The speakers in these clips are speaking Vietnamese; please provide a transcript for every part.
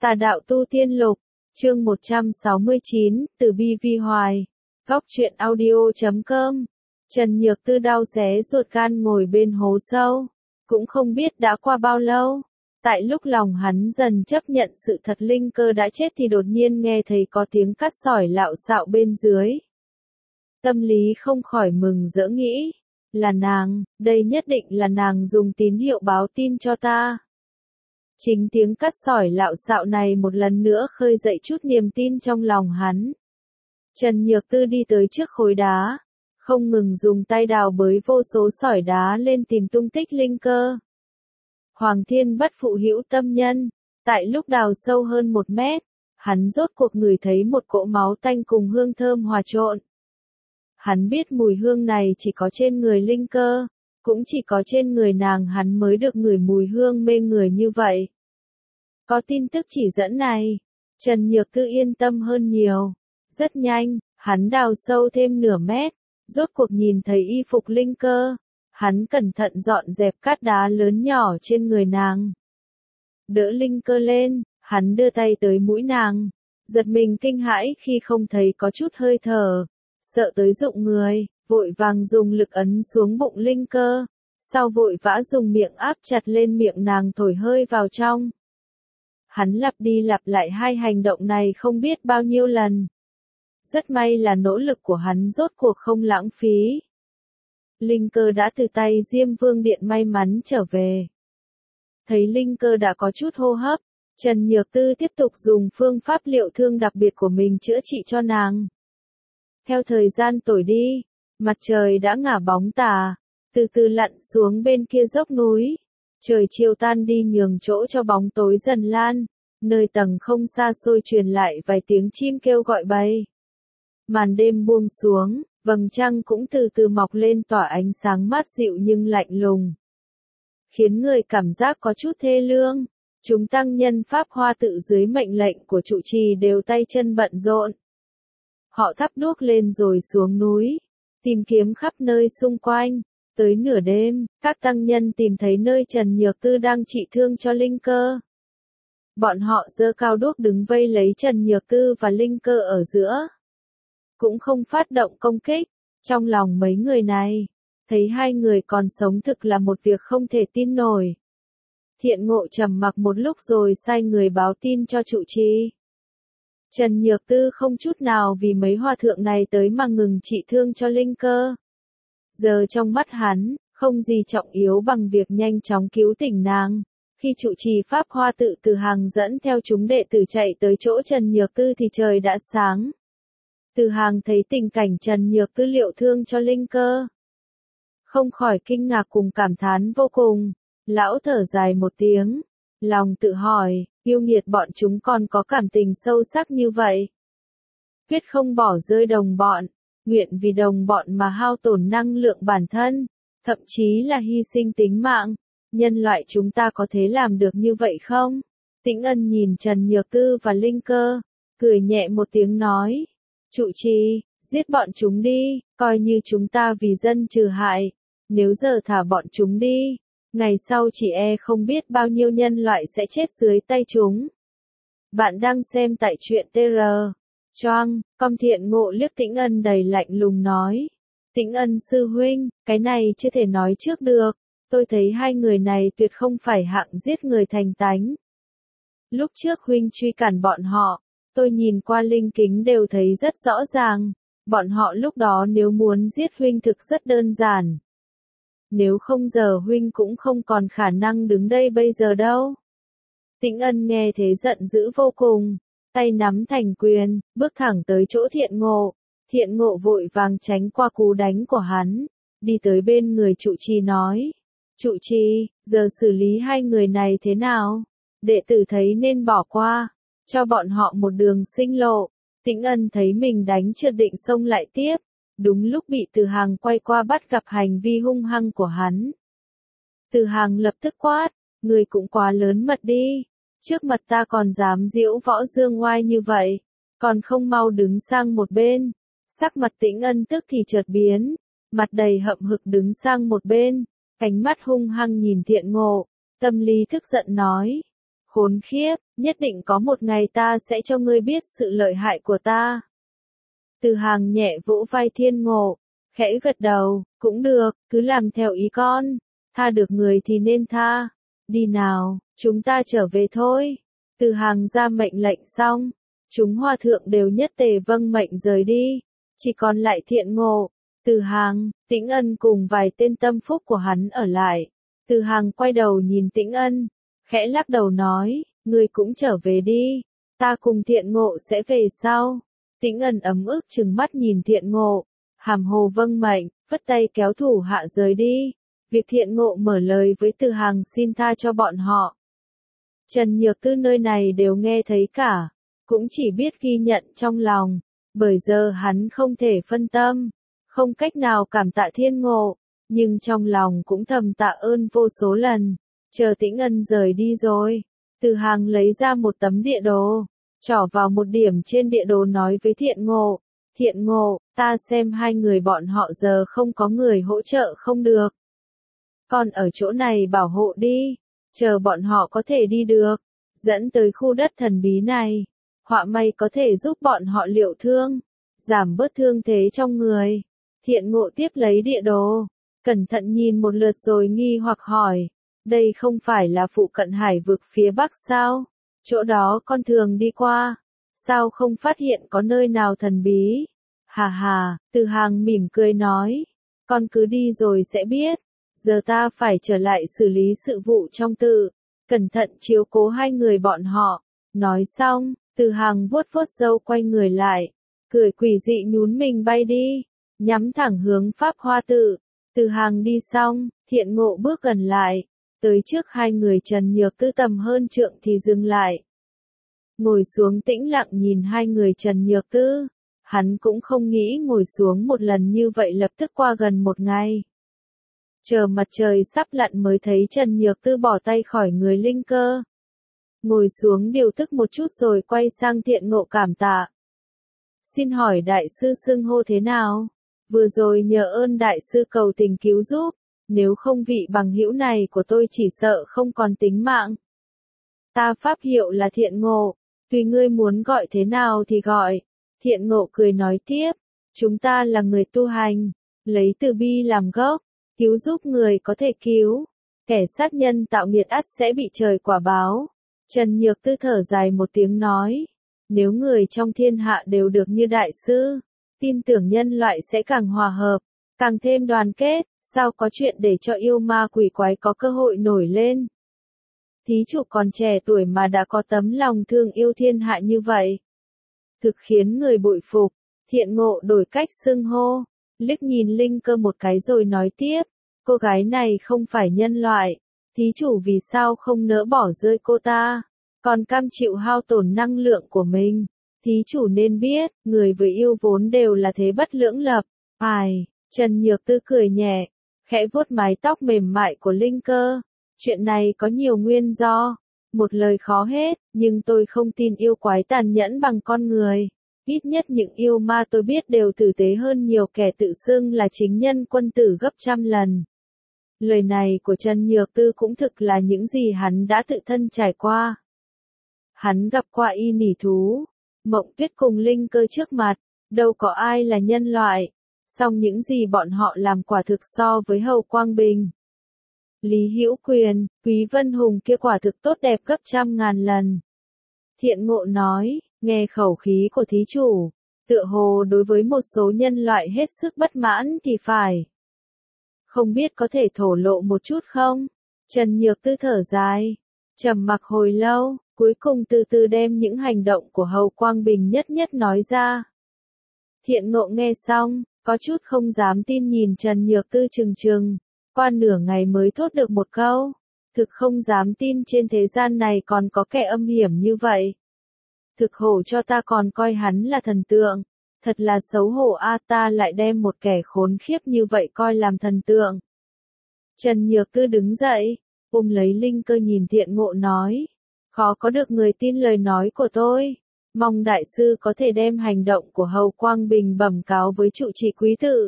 Tà đạo tu tiên lục, chương 169, từ bi vi hoài. Góc truyện audio.com. Trần Nhược Tư đau xé ruột gan ngồi bên hố sâu. Cũng không biết đã qua bao lâu. Tại lúc lòng hắn dần chấp nhận sự thật linh cơ đã chết thì đột nhiên nghe thấy có tiếng cắt sỏi lạo xạo bên dưới. Tâm lý không khỏi mừng rỡ nghĩ. Là nàng, đây nhất định là nàng dùng tín hiệu báo tin cho ta. Chính tiếng cắt sỏi lạo xạo này một lần nữa khơi dậy chút niềm tin trong lòng hắn. Trần Nhược Tư đi tới trước khối đá, không ngừng dùng tay đào bới vô số sỏi đá lên tìm tung tích linh cơ. Hoàng Thiên Bất Phụ Hữu Tâm Nhân, tại lúc đào sâu hơn 1 mét, hắn rốt cuộc ngửi thấy một cỗ máu tanh cùng hương thơm hòa trộn. Hắn biết mùi hương này chỉ có trên người linh cơ, cũng chỉ có trên người nàng hắn mới được ngửi mùi hương mê người như vậy. Có tin tức chỉ dẫn này, Trần Nhược Tư yên tâm hơn nhiều. Rất nhanh, hắn đào sâu thêm nửa mét, rốt cuộc nhìn thấy y phục linh cơ. Hắn cẩn thận dọn dẹp cát đá lớn nhỏ trên người nàng. Đỡ linh cơ lên, hắn đưa tay tới mũi nàng, giật mình kinh hãi khi không thấy có chút hơi thở, sợ tới rụng người, vội vàng dùng lực ấn xuống bụng linh cơ, sau vội vã dùng miệng áp chặt lên miệng nàng thổi hơi vào trong. Hắn lặp đi lặp lại hai hành động này không biết bao nhiêu lần. Rất may là nỗ lực của hắn rốt cuộc không lãng phí. Linh cơ đã từ tay Diêm Vương Điện may mắn trở về. Thấy linh cơ đã có chút hô hấp, Trần Nhược Tư tiếp tục dùng phương pháp liệu thương đặc biệt của mình chữa trị cho nàng. Theo thời gian trôi đi, mặt trời đã ngả bóng tà, từ từ lặn xuống bên kia dốc núi. Trời chiều tan đi nhường chỗ cho bóng tối dần lan, nơi tầng không xa xôi truyền lại vài tiếng chim kêu gọi bay. Màn đêm buông xuống, vầng trăng cũng từ từ mọc lên tỏa ánh sáng mát dịu nhưng lạnh lùng, khiến người cảm giác có chút thê lương. Chúng tăng nhân Pháp Hoa tự dưới mệnh lệnh của trụ trì đều tay chân bận rộn. Họ thắp đuốc lên rồi xuống núi, tìm kiếm khắp nơi xung quanh. Tới nửa đêm, các tăng nhân tìm thấy nơi Trần Nhược Tư đang trị thương cho linh cơ. Bọn họ giơ cao đuốc đứng vây lấy Trần Nhược Tư và linh cơ ở giữa. Cũng không phát động công kích. Trong lòng mấy người này, thấy hai người còn sống thực là một việc không thể tin nổi. Thiện Ngộ trầm mặc một lúc rồi sai người báo tin cho trụ trì. Trần Nhược Tư không chút nào vì mấy hòa thượng này tới mà ngừng trị thương cho linh cơ. Giờ trong mắt hắn, không gì trọng yếu bằng việc nhanh chóng cứu tỉnh nàng. Khi trụ trì Pháp Hoa tự từ hàng dẫn theo chúng đệ tử chạy tới chỗ Trần Nhược Tư thì trời đã sáng. Từ hàng thấy tình cảnh Trần Nhược Tư liệu thương cho linh cơ, không khỏi kinh ngạc cùng cảm thán vô cùng. Lão thở dài một tiếng, lòng tự hỏi, yêu nghiệt bọn chúng còn có cảm tình sâu sắc như vậy. Quyết không bỏ rơi đồng bọn, nguyện vì đồng bọn mà hao tổn năng lượng bản thân, thậm chí là hy sinh tính mạng. Nhân loại chúng ta có thể làm được như vậy không? Tĩnh Ân nhìn Trần Nhược Tư và linh cơ, cười nhẹ một tiếng nói. Trụ trì, giết bọn chúng đi, coi như chúng ta vì dân trừ hại. Nếu giờ thả bọn chúng đi, ngày sau chỉ không biết bao nhiêu nhân loại sẽ chết dưới tay chúng. Bạn đang xem tại truyện TR. Choang, Com. Thiện Ngộ liếc Tĩnh Ân đầy lạnh lùng nói. Tĩnh Ân sư huynh, cái này chưa thể nói trước được. Tôi thấy hai người này tuyệt không phải hạng giết người thành tánh. Lúc trước huynh truy cản bọn họ, tôi nhìn qua linh kính đều thấy rất rõ ràng. Bọn họ lúc đó nếu muốn giết huynh thực rất đơn giản. Nếu không giờ huynh cũng không còn khả năng đứng đây bây giờ đâu. Tĩnh Ân nghe thế giận dữ vô cùng, tay nắm thành quyền, bước thẳng tới chỗ Thiện Ngộ. Thiện Ngộ vội vàng tránh qua cú đánh của hắn, đi tới bên người trụ trì nói. Trụ trì, giờ xử lý hai người này thế nào? Đệ tử thấy nên bỏ qua, cho bọn họ một đường sinh lộ. Tĩnh Ân thấy mình đánh trượt định xông lại tiếp. Đúng lúc bị Từ Hàng quay qua bắt gặp hành vi hung hăng của hắn. Từ Hàng lập tức quát, người cũng quá lớn mật đi. Trước mặt ta còn dám diễu võ dương oai như vậy, còn không mau đứng sang một bên. Sắc mặt Tĩnh Ân tức thì chợt biến, mặt đầy hậm hực đứng sang một bên, ánh mắt hung hăng nhìn Thiện Ngộ, tâm lý tức giận nói. Khốn khiếp, nhất định có một ngày ta sẽ cho ngươi biết sự lợi hại của ta. Từ Hàng nhẹ vỗ vai Thiên Ngộ, khẽ gật đầu, cũng được, cứ làm theo ý con, tha được người thì nên tha. Đi nào, chúng ta trở về thôi. Từ Hàng ra mệnh lệnh xong, chúng hòa thượng đều nhất tề vâng mệnh rời đi, chỉ còn lại Thiện Ngộ, Từ Hàng, Tĩnh Ân cùng vài tên tâm phúc của hắn ở lại. Từ Hàng quay đầu nhìn Tĩnh Ân, khẽ lắc đầu nói, ngươi cũng trở về đi, ta cùng Thiện Ngộ sẽ về sau. Tĩnh Ân ấm ức trừng mắt nhìn Thiện Ngộ, hàm hồ vâng mệnh, phất tay kéo thủ hạ rời đi. Việc Thiện Ngộ mở lời với Từ Hàng xin tha cho bọn họ, Trần Nhược Tư nơi này đều nghe thấy cả, cũng chỉ biết ghi nhận trong lòng, bởi giờ hắn không thể phân tâm, không cách nào cảm tạ Thiên Ngộ, nhưng trong lòng cũng thầm tạ ơn vô số lần. Chờ Tĩnh Ân rời đi rồi, Từ Hàng lấy ra một tấm địa đồ, trỏ vào một điểm trên địa đồ nói với Thiện Ngộ, ta xem hai người bọn họ giờ không có người hỗ trợ không được. Con ở chỗ này bảo hộ đi, chờ bọn họ có thể đi được, dẫn tới khu đất thần bí này, họa may có thể giúp bọn họ liệu thương, giảm bớt thương thế trong người. Thiện Ngộ tiếp lấy địa đồ, cẩn thận nhìn một lượt rồi nghi hoặc hỏi, đây không phải là phụ cận hải vực phía bắc sao? Chỗ đó con thường đi qua, sao không phát hiện có nơi nào thần bí? Hà hà, Từ Hàng mỉm cười nói, con cứ đi rồi sẽ biết, giờ ta phải trở lại xử lý sự vụ trong tự, cẩn thận chiếu cố hai người bọn họ. Nói xong, Từ Hàng vuốt vuốt râu quay người lại, cười quỷ dị nhún mình bay đi, nhắm thẳng hướng Pháp Hoa tự. Từ Hàng đi xong, Thiện Ngộ bước gần lại, tới trước hai người Trần Nhược Tư tầm hơn trượng thì dừng lại. Ngồi xuống tĩnh lặng nhìn hai người Trần Nhược Tư, hắn cũng không nghĩ ngồi xuống một lần như vậy lập tức qua gần một ngày. Chờ mặt trời sắp lặn mới thấy Trần Nhược Tư bỏ tay khỏi người Linh Cơ. Ngồi xuống điều tức một chút rồi quay sang Thiện Ngộ cảm tạ. Xin hỏi đại sư xưng hô thế nào? Vừa rồi nhờ ơn đại sư cầu tình cứu giúp, nếu không vị bằng hữu này của tôi chỉ sợ không còn tính mạng. Ta pháp hiệu là Thiện Ngộ, tùy ngươi muốn gọi thế nào thì gọi. Thiện Ngộ cười nói tiếp, chúng ta là người tu hành, lấy từ bi làm gốc, cứu giúp người có thể cứu, kẻ sát nhân tạo nghiệt ắt sẽ bị trời quả báo. Trần Nhược Tư thở dài một tiếng nói, nếu người trong thiên hạ đều được như đại sư, tin tưởng nhân loại sẽ càng hòa hợp, càng thêm đoàn kết, sao có chuyện để cho yêu ma quỷ quái có cơ hội nổi lên. Thí chủ còn trẻ tuổi mà đã có tấm lòng thương yêu thiên hạ như vậy, thực khiến người bội phục. Thiện Ngộ đổi cách xưng hô, liếc nhìn Linh Cơ một cái rồi nói tiếp, cô gái này không phải nhân loại, thí chủ vì sao không nỡ bỏ rơi cô ta, còn cam chịu hao tổn năng lượng của mình. Thí chủ nên biết, người với yêu vốn đều là thế bất lưỡng lập. Ai, Trần Nhược Tư cười nhẹ, khẽ vuốt mái tóc mềm mại của Linh Cơ. Chuyện này có nhiều nguyên do, một lời khó hết, nhưng tôi không tin yêu quái tàn nhẫn bằng con người. Ít nhất những yêu ma tôi biết đều tử tế hơn nhiều kẻ tự xưng là chính nhân quân tử gấp trăm lần. Lời này của Trần Nhược Tư cũng thực là những gì hắn đã tự thân trải qua. Hắn gặp qua y nỉ thú, Mộng Tuyết cùng Linh Cơ trước mặt, đâu có ai là nhân loại, song những gì bọn họ làm quả thực so với Hầu Quang Bình, Lý Hữu Quyền, Quý Vân Hùng kia quả thực tốt đẹp gấp trăm ngàn lần. Thiện Ngộ nói, nghe khẩu khí của thí chủ, tựa hồ đối với một số nhân loại hết sức bất mãn thì phải. Không biết có thể thổ lộ một chút không? Trần Nhược Tư thở dài, trầm mặc hồi lâu, cuối cùng từ từ đem những hành động của Hầu Quang Bình nhất nhất nói ra. Thiện Ngộ nghe xong, có chút không dám tin nhìn Trần Nhược Tư trừng trừng, qua nửa ngày mới thốt được một câu, thực không dám tin trên thế gian này còn có kẻ âm hiểm như vậy. Thực hổ cho ta còn coi hắn là thần tượng, thật là xấu hổ a, ta lại đem một kẻ khốn khiếp như vậy coi làm thần tượng. Trần Nhược Tư đứng dậy, ôm lấy Linh Cơ nhìn Thiện Ngộ nói, khó có được người tin lời nói của tôi, mong đại sư có thể đem hành động của Hầu Quang Bình bẩm cáo với trụ trì quý tự,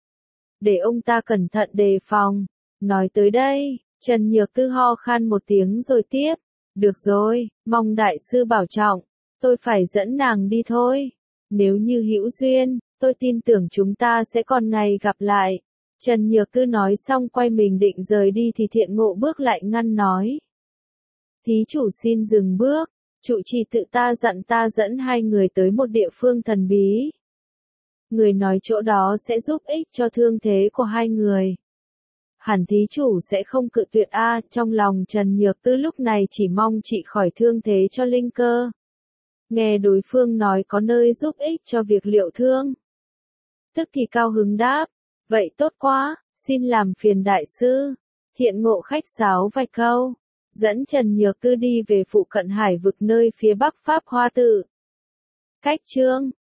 để ông ta cẩn thận đề phòng. Nói tới đây, Trần Nhược Tư ho khan một tiếng rồi tiếp, Được rồi, mong đại sư bảo trọng, tôi phải dẫn nàng đi thôi. Nếu như hữu duyên, tôi tin tưởng chúng ta sẽ còn ngày gặp lại. Trần Nhược Tư nói xong quay mình định rời đi thì Thiện Ngộ bước lại ngăn nói. Thí chủ xin dừng bước, trụ trì tự ta dặn ta dẫn hai người tới một địa phương thần bí. Người nói chỗ đó sẽ giúp ích cho thương thế của hai người. Hẳn thí chủ sẽ không cự tuyệt a. Trong lòng Trần Nhược Tư lúc này chỉ mong trị khỏi thương thế cho Linh Cơ. Nghe đối phương nói có nơi giúp ích cho việc liệu thương. Tức thì cao hứng đáp, vậy tốt quá, xin làm phiền đại sư. Thiện Ngộ khách sáo vài câu, dẫn Trần Nhược Tư đi về phụ cận hải vực nơi phía bắc Pháp Hoa Tự. Cách chương